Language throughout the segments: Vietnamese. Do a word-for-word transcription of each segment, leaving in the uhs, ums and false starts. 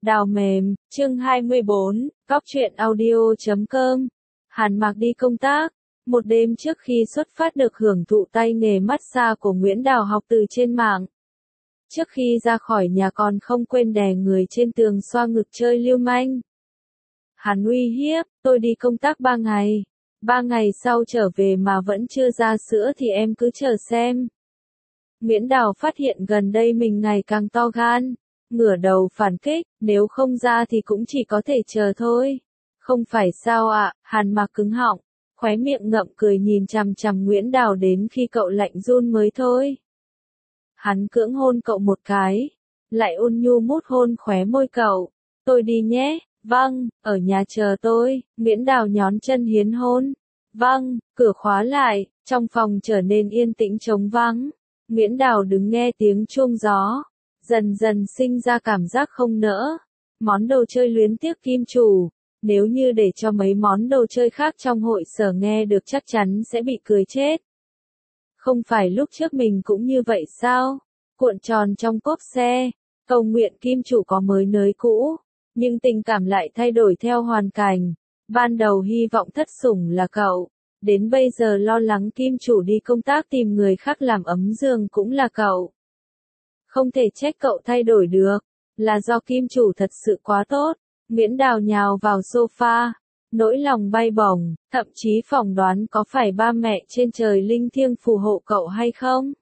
Đào mềm, chương hai mươi bốn, Cóc truyện audio chấm com. Hàn Mạc đi công tác. Một đêm trước khi xuất phát được hưởng thụ tay nghề massage của Nguyễn Đào học từ trên mạng. Trước khi ra khỏi nhà còn không quên đè người trên tường xoa ngực chơi lưu manh. Hắn uy hiếp, tôi đi công tác ba ngày. Ba ngày sau trở về mà vẫn chưa ra sữa thì em cứ chờ xem. Nguyễn Đào phát hiện gần đây mình ngày càng to gan. Ngửa đầu phản kích, nếu không ra thì cũng chỉ có thể chờ thôi. Không phải sao ạ, à? Hàn Mạc cứng họng, khóe miệng ngậm cười nhìn chằm chằm Nguyễn Đào đến khi cậu lạnh run mới thôi. Hắn cưỡng hôn cậu một cái, lại ôn nhu mút hôn khóe môi cậu. Tôi đi nhé, vâng, ở nhà chờ tôi. Nguyễn Đào nhón chân hiến hôn. Vâng, cửa khóa lại, trong phòng trở nên yên tĩnh trống vắng. Nguyễn Đào đứng nghe tiếng chuông gió. Dần dần sinh ra cảm giác không nỡ. Món đồ chơi luyến tiếc kim chủ. Nếu như để cho mấy món đồ chơi khác trong hội sở nghe được chắc chắn sẽ bị cười chết. Không phải lúc trước mình cũng như vậy sao? Cuộn tròn trong cốp xe. Cầu nguyện kim chủ có mới nới cũ. Nhưng tình cảm lại thay đổi theo hoàn cảnh. Ban đầu hy vọng thất sủng là cậu. Đến bây giờ lo lắng kim chủ đi công tác tìm người khác làm ấm giường cũng là cậu. Không thể trách cậu thay đổi được, là do kim chủ thật sự quá tốt. Nguyễn Đào nhào vào sofa, nỗi lòng bay bổng, thậm chí phỏng đoán có phải ba mẹ trên trời linh thiêng phù hộ cậu hay không.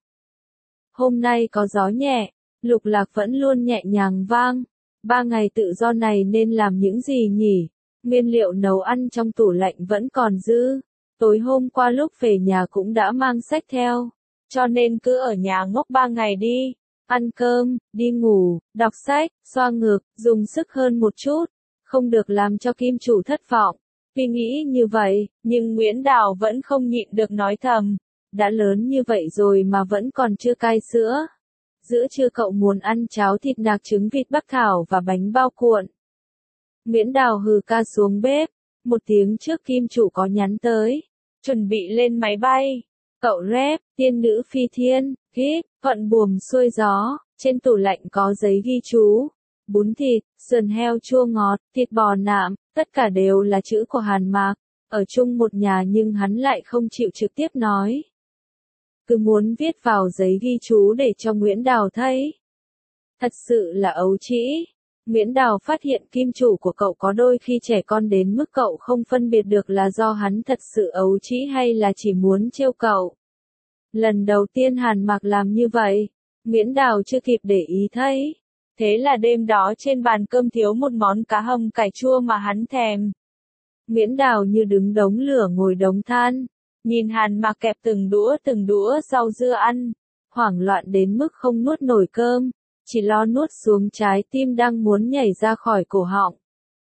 Hôm nay có gió nhẹ, lục lạc vẫn luôn nhẹ nhàng vang. Ba ngày tự do này nên làm những gì nhỉ? Nguyên liệu nấu ăn trong tủ lạnh vẫn còn dư. Tối hôm qua lúc về nhà cũng đã mang sách theo, cho nên cứ ở nhà ngốc ba ngày đi. Ăn cơm, đi ngủ, đọc sách, xoa ngực, dùng sức hơn một chút, không được làm cho kim chủ thất vọng. Vì nghĩ như vậy, nhưng Nguyễn Đào vẫn không nhịn được nói thầm, đã lớn như vậy rồi mà vẫn còn chưa cai sữa. Giữa trưa cậu muốn ăn cháo thịt nạc trứng vịt bắc thảo và bánh bao cuộn. Nguyễn Đào hừ ca xuống bếp, một tiếng trước kim chủ có nhắn tới, chuẩn bị lên máy bay. Cậu rep, tiên nữ phi thiên, kíp, thuận buồm xuôi gió, trên tủ lạnh có giấy ghi chú. Bún thịt, sườn heo chua ngọt, thịt bò nạm, tất cả đều là chữ của Hàn Mạc. Ở chung một nhà nhưng hắn lại không chịu trực tiếp nói. Cứ muốn viết vào giấy ghi chú để cho Nguyễn Đào thấy. Thật sự là ấu trĩ. Nguyễn Đào phát hiện kim chủ của cậu có đôi khi trẻ con đến mức cậu không phân biệt được là do hắn thật sự ấu trĩ hay là chỉ muốn trêu cậu. Lần đầu tiên Hàn Mạc làm như vậy, Nguyễn Đào chưa kịp để ý thấy. Thế là đêm đó trên bàn cơm thiếu một món cá hầm cải chua mà hắn thèm. Nguyễn Đào như đứng đống lửa ngồi đống than, nhìn Hàn Mạc kẹp từng đũa từng đũa rau dưa ăn, hoảng loạn đến mức không nuốt nổi cơm, chỉ lo nuốt xuống trái tim đang muốn nhảy ra khỏi cổ họng.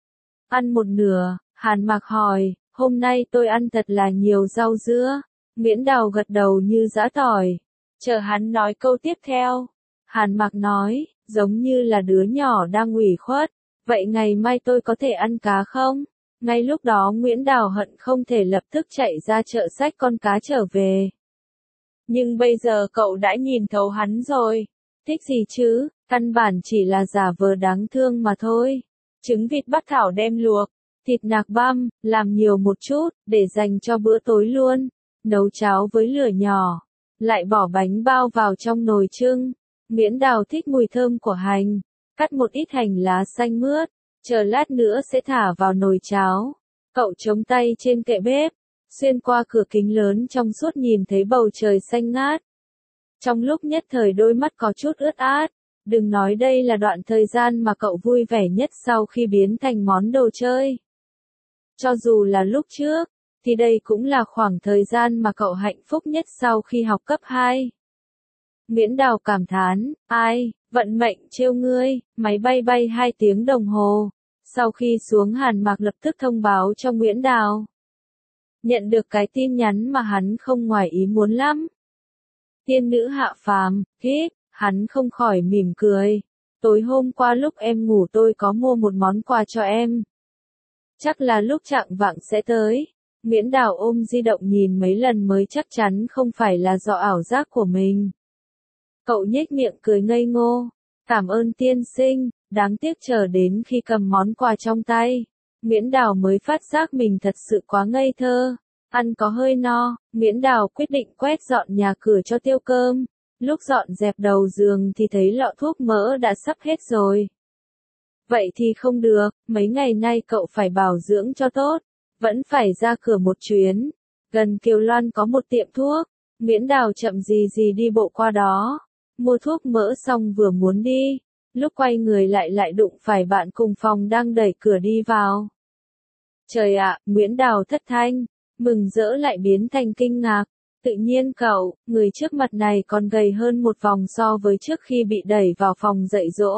Ăn một nửa, Hàn Mạc hỏi, hôm nay tôi ăn thật là nhiều rau dưa. Nguyễn Đào gật đầu như giã tỏi, chờ hắn nói câu tiếp theo. Hàn Mạc nói, giống như là đứa nhỏ đang ủy khuất, vậy ngày mai tôi có thể ăn cá không? Ngay lúc đó Nguyễn Đào hận không thể lập tức chạy ra chợ xách con cá trở về. Nhưng bây giờ cậu đã nhìn thấu hắn rồi. Thích gì chứ, căn bản chỉ là giả vờ đáng thương mà thôi. Trứng vịt bắc thảo đem luộc, thịt nạc băm, làm nhiều một chút, để dành cho bữa tối luôn. Nấu cháo với lửa nhỏ, lại bỏ bánh bao vào trong nồi trưng. Nguyễn Đào thích mùi thơm của hành, cắt một ít hành lá xanh mướt, chờ lát nữa sẽ thả vào nồi cháo. Cậu chống tay trên kệ bếp, xuyên qua cửa kính lớn trong suốt nhìn thấy bầu trời xanh ngát. Trong lúc nhất thời đôi mắt có chút ướt át, đừng nói đây là đoạn thời gian mà cậu vui vẻ nhất sau khi biến thành món đồ chơi. Cho dù là lúc trước, thì đây cũng là khoảng thời gian mà cậu hạnh phúc nhất sau khi học cấp hai. Nguyễn Đào cảm thán, ai, vận mệnh trêu ngươi, máy bay bay hai tiếng đồng hồ. Sau khi xuống Hàn Mạc lập tức thông báo cho Nguyễn Đào. Nhận được cái tin nhắn mà hắn không ngoài ý muốn lắm. Tiên nữ hạ phàm, kíp, hắn không khỏi mỉm cười. Tối hôm qua lúc em ngủ tôi có mua một món quà cho em. Chắc là lúc chạng vạng sẽ tới. Nguyễn Đào ôm di động nhìn mấy lần mới chắc chắn không phải là do ảo giác của mình. Cậu nhếch miệng cười ngây ngô. Cảm ơn tiên sinh, Đáng tiếc chờ đến khi cầm món quà trong tay, Nguyễn Đào mới phát giác mình thật sự quá ngây thơ. Ăn có hơi no, Nguyễn Đào quyết định quét dọn nhà cửa cho Tiêu Cơm. Lúc dọn dẹp đầu giường thì thấy lọ thuốc mỡ đã sắp hết rồi. Vậy thì không được, mấy ngày nay cậu phải bảo dưỡng cho tốt, vẫn phải ra cửa một chuyến. Gần Kiều Loan có một tiệm thuốc, Nguyễn Đào chậm gì gì đi bộ qua đó, mua thuốc mỡ xong vừa muốn đi, lúc quay người lại lại đụng phải bạn cùng phòng đang đẩy cửa đi vào. Trời ạ, Nguyễn Đào thất thanh, mừng rỡ lại biến thành kinh ngạc. Tự nhiên cậu, người trước mặt này còn gầy hơn một vòng so với trước khi bị đẩy vào phòng dạy dỗ.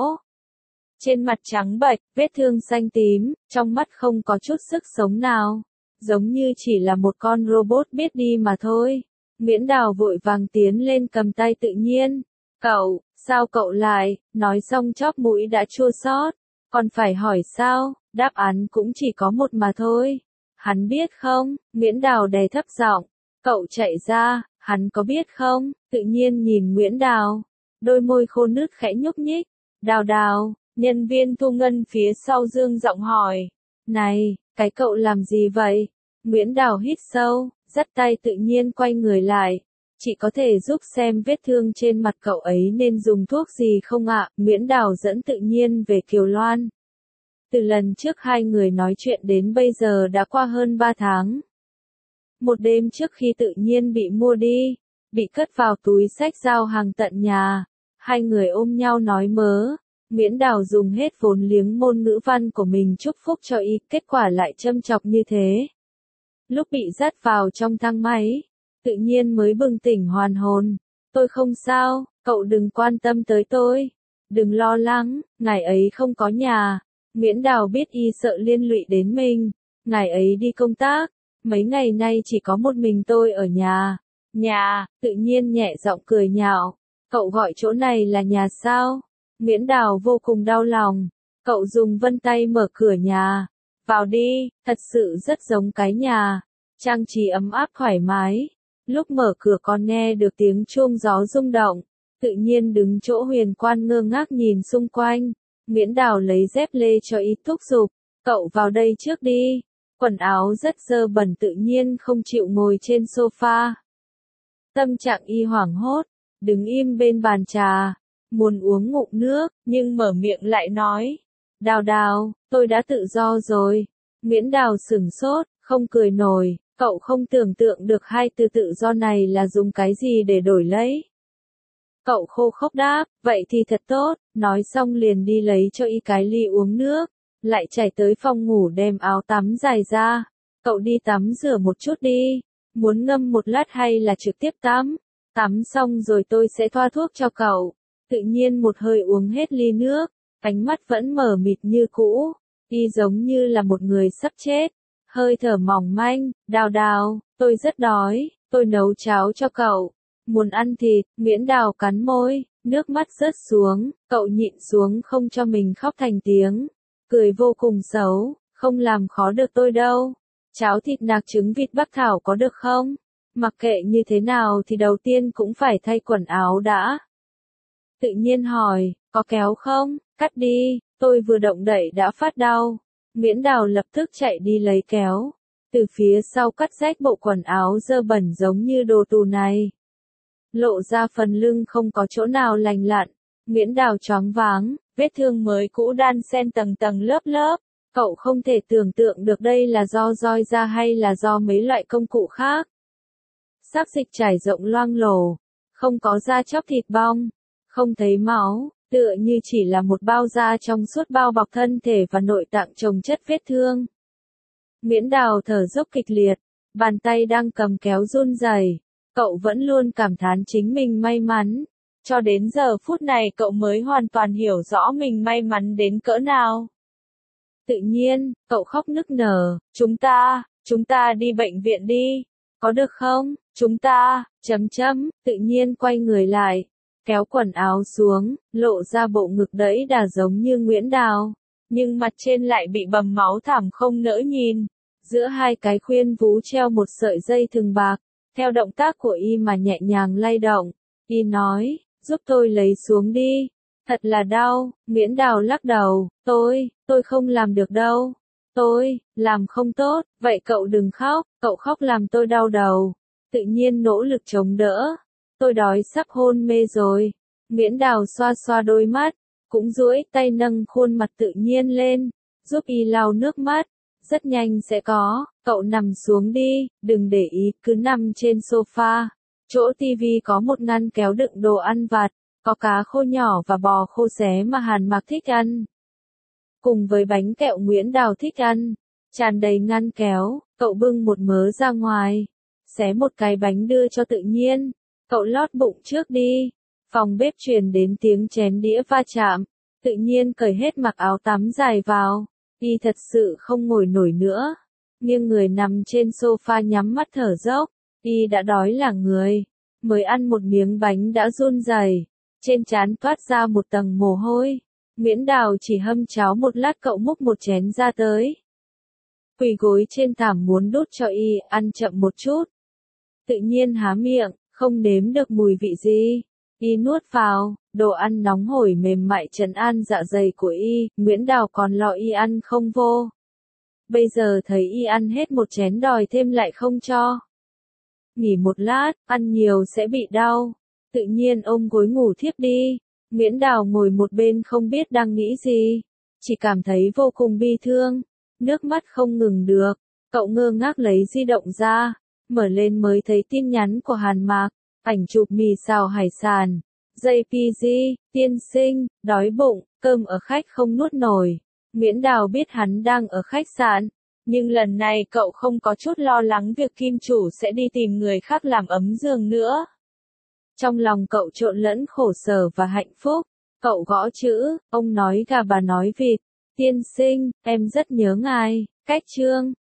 Trên mặt trắng bệch, vết thương xanh tím, trong mắt không có chút sức sống nào, giống như chỉ là một con robot biết đi mà thôi. Nguyễn Đào vội vàng tiến lên cầm tay Tự Nhiên. Cậu, sao cậu lại, nói xong chóp mũi đã chua xót, còn phải hỏi sao, đáp án cũng chỉ có một mà thôi. Hắn biết không, Nguyễn Đào đè thấp giọng, cậu chạy ra, hắn có biết không? Tự Nhiên nhìn Nguyễn Đào, đôi môi khô nứt khẽ nhúc nhích. Đào Đào, nhân viên thu ngân phía sau dương giọng hỏi. Này, cái cậu làm gì vậy? Nguyễn Đào hít sâu, dắt tay Tự Nhiên quay người lại. Chị có thể giúp xem vết thương trên mặt cậu ấy nên dùng thuốc gì không ạ? Nguyễn Đào dẫn Tự Nhiên về Kiều Loan. Từ lần trước hai người nói chuyện đến bây giờ đã qua hơn ba tháng. Một đêm trước khi Tự Nhiên bị mua đi, bị cất vào túi xách giao hàng tận nhà, hai người ôm nhau nói mớ. Nguyễn Đào dùng hết vốn liếng môn ngữ văn của mình chúc phúc cho y, kết quả lại châm chọc như thế. Lúc bị dắt vào trong thang máy, Tự Nhiên mới bừng tỉnh hoàn hồn. Tôi không sao, cậu đừng quan tâm tới tôi. Đừng lo lắng, ngài ấy không có nhà. Nguyễn Đào biết y sợ liên lụy đến mình. Ngài ấy đi công tác. Mấy ngày nay chỉ có một mình tôi ở nhà. Nhà, Tự Nhiên nhẹ giọng cười nhạo. Cậu gọi chỗ này là nhà sao? Nguyễn Đào vô cùng đau lòng. Cậu dùng vân tay mở cửa nhà. Vào đi, thật sự rất giống cái nhà. Trang trí ấm áp thoải mái. Lúc mở cửa còn nghe được tiếng chuông gió rung động. Tự Nhiên đứng chỗ huyền quan ngơ ngác nhìn xung quanh. Nguyễn Đào lấy dép lê cho y thúc giục. Cậu vào đây trước đi. Quần áo rất dơ bẩn. Tự Nhiên không chịu ngồi trên sofa. Tâm trạng y hoảng hốt. Đứng im bên bàn trà. Muốn uống ngụm nước, nhưng mở miệng lại nói. Đào Đào, tôi đã tự do rồi. Nguyễn Đào sửng sốt, không cười nổi. Cậu không tưởng tượng được hai từ tự do này là dùng cái gì để đổi lấy. Cậu khô khốc đáp, vậy thì thật tốt, nói xong liền đi lấy cho y cái ly uống nước, lại chạy tới phòng ngủ đem áo tắm dài ra. Cậu đi tắm rửa một chút đi, muốn ngâm một lát hay là trực tiếp tắm? Tắm xong rồi tôi sẽ thoa thuốc cho cậu. Tự Nhiên một hơi uống hết ly nước, ánh mắt vẫn mờ mịt như cũ, y giống như là một người sắp chết. Hơi thở mỏng manh, Đào Đào, tôi rất đói, tôi nấu cháo cho cậu. Muốn ăn thịt, Nguyễn Đào cắn môi, nước mắt rớt xuống, cậu nhịn xuống không cho mình khóc thành tiếng. Cười vô cùng xấu, không làm khó được tôi đâu. Cháo thịt nạc trứng vịt bắc thảo có được không? Mặc kệ như thế nào thì đầu tiên cũng phải thay quần áo đã. Tự Nhiên hỏi, có kéo không? Cắt đi, tôi vừa động đậy đã phát đau. Nguyễn Đào lập tức chạy đi lấy kéo. Từ phía sau cắt rách bộ quần áo dơ bẩn giống như đồ tù này. Lộ ra phần lưng không có chỗ nào lành lặn. Nguyễn Đào choáng váng, vết thương mới cũ đan xen tầng tầng lớp lớp. Cậu không thể tưởng tượng được đây là do roi da hay là do mấy loại công cụ khác. Xác dịch trải rộng loang lổ, không có da chóc thịt bong, không thấy máu, tựa như chỉ là một bao da trong suốt bao bọc thân thể và nội tạng chồng chất vết thương. Nguyễn Đào thở dốc kịch liệt, bàn tay đang cầm kéo run rẩy. Cậu vẫn luôn cảm thán chính mình may mắn. Cho đến giờ phút này cậu mới hoàn toàn hiểu rõ mình may mắn đến cỡ nào. Tự Nhiên, cậu khóc nức nở, chúng ta, chúng ta đi bệnh viện đi, có được không, chúng ta, chấm chấm, Tự Nhiên quay người lại, kéo quần áo xuống, lộ ra bộ ngực đẫy đà giống như Nguyễn Đào, nhưng mặt trên lại bị bầm máu thảm không nỡ nhìn, giữa hai cái khuyên vú treo một sợi dây thừng bạc, theo động tác của y mà nhẹ nhàng lay động, y nói, giúp tôi lấy xuống đi, Thật là đau, Nguyễn Đào lắc đầu, tôi, tôi không làm được đâu. Tôi, làm không tốt, vậy cậu đừng khóc, cậu khóc làm tôi đau đầu. Tự nhiên nỗ lực chống đỡ. Tôi đói sắp hôn mê rồi. Nguyễn Đào xoa xoa đôi mắt, cũng duỗi tay nâng khuôn mặt tự nhiên lên, giúp y lau nước mắt. Rất nhanh sẽ có, cậu nằm xuống đi, đừng để ý, cứ nằm trên sofa. Chỗ tivi có một ngăn kéo đựng đồ ăn vặt, có cá khô nhỏ và bò khô xé mà Hàn Mặc thích ăn. Cùng với bánh kẹo Nguyễn Đào thích ăn, tràn đầy ngăn kéo, cậu bưng một mớ ra ngoài, xé một cái bánh đưa cho tự nhiên, cậu lót bụng trước đi. Phòng bếp truyền đến tiếng chén đĩa va chạm, tự nhiên cởi hết mặc áo tắm dài vào, y thật sự không ngồi nổi nữa, nghiêng người nằm trên sofa nhắm mắt thở dốc, y đã đói là người, mới ăn một miếng bánh đã run rẩy, trên trán toát ra một tầng mồ hôi. Nguyễn Đào chỉ hâm cháo một lát cậu múc một chén ra tới. Quỳ gối trên thảm muốn đút cho y, ăn chậm một chút. Tự nhiên há miệng, không nếm được mùi vị gì. Y nuốt vào, đồ ăn nóng hổi mềm mại trấn an dạ dày của y, Nguyễn Đào còn lo y ăn không vô. Bây giờ thấy y ăn hết một chén đòi thêm lại không cho. Nghỉ một lát, ăn nhiều sẽ bị đau. Tự nhiên ôm gối ngủ thiếp đi. Nguyễn Đào ngồi một bên không biết đang nghĩ gì, chỉ cảm thấy vô cùng bi thương, nước mắt không ngừng được, cậu ngơ ngác lấy di động ra, mở lên mới thấy tin nhắn của Hàn Mặc, ảnh chụp mì xào hải sản, gi pê giê, tiên sinh, đói bụng, cơm ở khách không nuốt nổi. Nguyễn Đào biết hắn đang ở khách sạn, nhưng lần này cậu không có chút lo lắng việc kim chủ sẽ đi tìm người khác làm ấm giường nữa. Trong lòng cậu trộn lẫn khổ sở và hạnh phúc, cậu gõ chữ, ông nói gà bà nói vịt, tiên sinh, em rất nhớ ngài, cách chương.